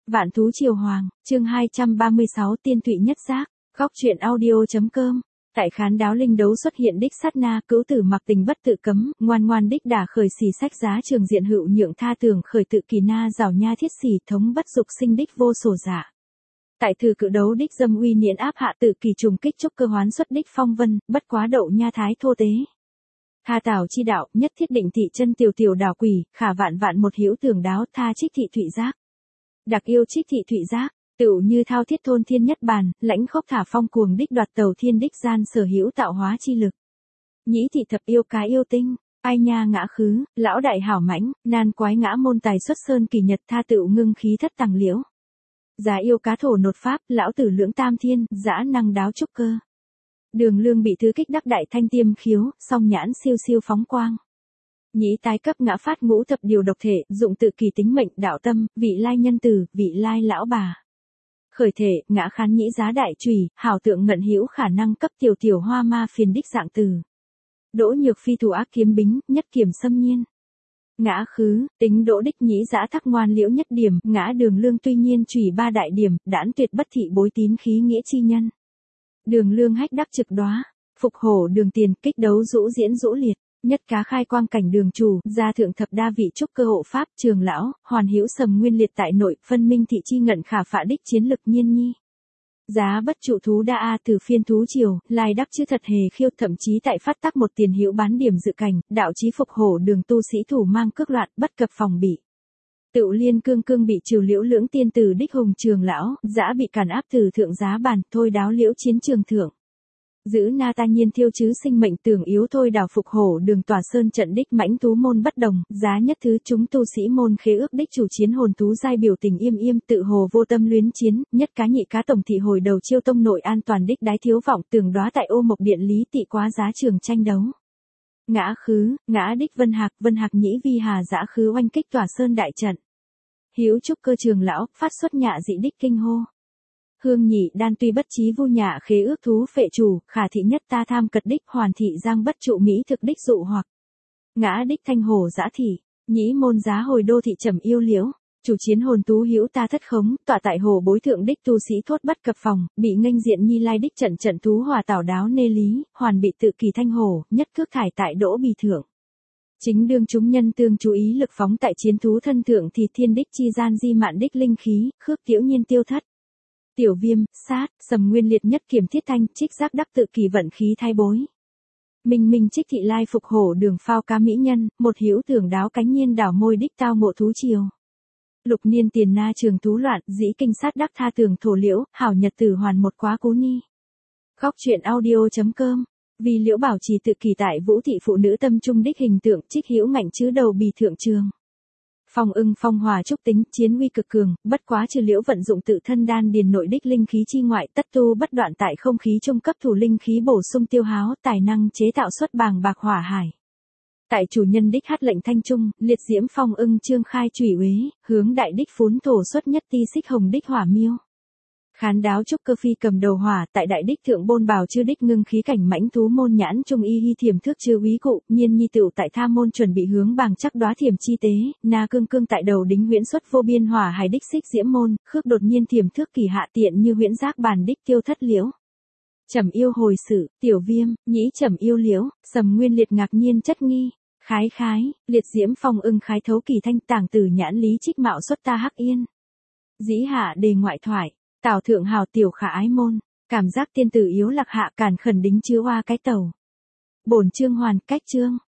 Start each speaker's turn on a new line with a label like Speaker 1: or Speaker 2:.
Speaker 1: Vạn thú triều hoàng, chương 236 tiên thụy nhất giác, góc truyện audio.com. Tại khán đáo linh đấu xuất hiện đích sát na, cữu tử mặc tình bất tự cấm, ngoan ngoan đích đả khởi xỉ sách giá trường diện hữu nhượng tha tưởng khởi tự kỳ na rào nha thiết xỉ thống bất dục sinh đích vô sổ giả. Tại thử cự đấu đích dâm uy niễn áp hạ tự kỳ trùng kích trúc cơ hoán xuất đích phong vân, bất quá đậu nha thái thô tế. Tha tảo chi đạo, nhất thiết định thị chân tiểu tiểu đảo quỷ, khả vạn vạn một hữu tưởng đáo tha trích thị thụy giác. Đặc yêu trích thị thụy giác, tựu như thao thiết thôn thiên nhất bàn, lãnh khốc thả phong cuồng đích đoạt tàu thiên đích gian sở hữu tạo hóa chi lực. Nhĩ thị thập yêu cái yêu tinh, ai nha ngã khứ, lão đại hảo mãnh, nan quái ngã môn tài xuất sơn kỳ nhật tha tựu ngưng khí thất tàng liễu. Giá yêu cá thổ nột pháp, lão tử lưỡng tam thiên, dã năng đáo trúc cơ. Đường lương bị thứ kích đắc đại thanh tiêm khiếu, song nhãn siêu siêu phóng quang. Nhĩ tái cấp ngã phát ngũ thập điều độc thể, dụng tự kỳ tính mệnh đạo tâm, vị lai nhân tử, vị lai lão bà. Khởi thể, ngã khán nhĩ giá đại trùy, hảo tượng ngận hữu khả năng cấp tiểu tiểu hoa ma phiền đích dạng từ. Đỗ nhược phi thủ ác kiếm bính, nhất kiểm xâm nhiên. Ngã khứ, tính đỗ đích nhĩ giã thắc ngoan liễu nhất điểm, ngã đường lương tuy nhiên trùy ba đại điểm, đãn tuyệt bất thị bối tín khí nghĩa chi nhân. Đường lương hách đắc trực đóa, phục hổ đường tiền, kích đấu dũ diễn dũ liệt, nhất cá khai quang cảnh đường chủ, gia thượng thập đa vị trúc cơ hộ pháp, trường lão, hoàn hữu sầm nguyên liệt tại nội, phân minh thị chi ngận khả phạ đích chiến lực nhiên nhi. Giá bất trụ thú đa a từ phiên thú triều, lai đắc chữ thật hề khiêu, thậm chí tại phát tác một tiền hữu bán điểm dự cảnh, đạo chí phục hổ đường tu sĩ thủ mang cước loạn, bất cập phòng bị. Tựu liên cương cương bị trừ liễu lưỡng tiên tử đích hùng trường lão, dã bị cản áp từ thượng giá bàn, thôi đáo liễu chiến trường thượng. Giữ na ta nhiên thiêu chứ sinh mệnh tưởng yếu thôi đảo phục hổ đường tòa sơn trận đích mãnh thú môn bất đồng, giá nhất thứ chúng tu sĩ môn khế ước đích chủ chiến hồn thú giai biểu tình im im tự hồ vô tâm luyến chiến, nhất cá nhị cá tổng thị hồi đầu chiêu tông nội an toàn đích đái thiếu vọng tưởng đóa tại ô mộc điện lý tị quá giá trường tranh đấu. Ngã khứ, ngã đích vân hạc nhĩ vi hà dã khứ oanh kích tòa sơn đại trận. Hữu trúc cơ trường lão, phát xuất nhạ dị đích kinh hô. Hương nhị đan tuy bất trí vu nhạ khế ước thú phệ chủ, khả thị nhất ta tham cật đích hoàn thị giang bất trụ mỹ thực đích dụ hoặc. Ngã đích thanh hổ dã thị, nhĩ môn giá hồi đô thị trầm yêu liễu, chủ chiến hồn tú hữu ta thất khống, tọa tại hồ bối thượng đích tu sĩ thốt bất cập phòng, bị nghênh diện nhi lai đích trận thú hòa tảo đáo nê lý, hoàn bị tự kỳ thanh hổ, nhất cước thải tại đỗ bì thượng. Chính đương chúng nhân tương chú ý lực phóng tại chiến thú thân thượng thì thiên đích chi gian di mạn đích linh khí, khước tiểu nhiên tiêu thất. Tiểu viêm, sát, sầm nguyên liệt nhất kiểm thiết thanh, trích giác đắc tự kỳ vận khí thay bối. Minh trích thị lai phục hổ đường phao cá mỹ nhân, một hữu tưởng đáo cánh nhiên đảo môi đích tao ngộ thú triều. Lục niên tiền na trường thú loạn, dĩ kinh sát đắc tha tường thổ liễu, hảo nhật tử hoàn một quá cố ni. Góc truyện audio.com. Vì liễu bảo trì tự kỳ tại vũ thị phụ nữ tâm trung đích hình tượng trích hữu ngạnh chữ đầu bì thượng trường. Phong ưng phong hòa trúc tính, chiến uy cực cường, bất quá trừ liễu vận dụng tự thân đan điền nội đích linh khí chi ngoại, tất tu bất đoạn tại không khí trung cấp thủ linh khí bổ sung tiêu háo, tài năng chế tạo xuất bàng bạc hỏa hải. Tại chủ nhân đích hát lệnh thanh trung, liệt diễm phong ưng trương khai chủy uế, hướng đại đích phún thổ xuất nhất ti xích hồng đích hỏa miêu. Khán đáo trúc cơ phi cầm đầu hỏa, tại đại đích thượng bôn bào chư đích ngưng khí cảnh mãnh thú môn nhãn trung y hy thiểm thước chư úy cụ, nhiên nhi tựu tại tha môn chuẩn bị hướng bàng chắc đóa thiểm chi tế, na cương tại đầu đính huyễn xuất vô biên hỏa hải đích xích diễm môn, khước đột nhiên thiểm thước kỳ hạ tiện như huyễn giác bàn đích tiêu thất liễu. Trầm yêu hồi sự, tiểu viêm, nhĩ trầm yêu liễu, sầm nguyên liệt ngạc nhiên chất nghi. Khái, liệt diễm phong ưng khái thấu kỳ thanh tàng tử nhãn lý trích mạo xuất ta hắc yên. Dĩ hạ đề ngoại thoại. Tào thượng hào tiểu khả ái môn, cảm giác tiên tử yếu lạc hạ càn khẩn đính chứa hoa cái tàu. Bổn chương hoàn cách chương.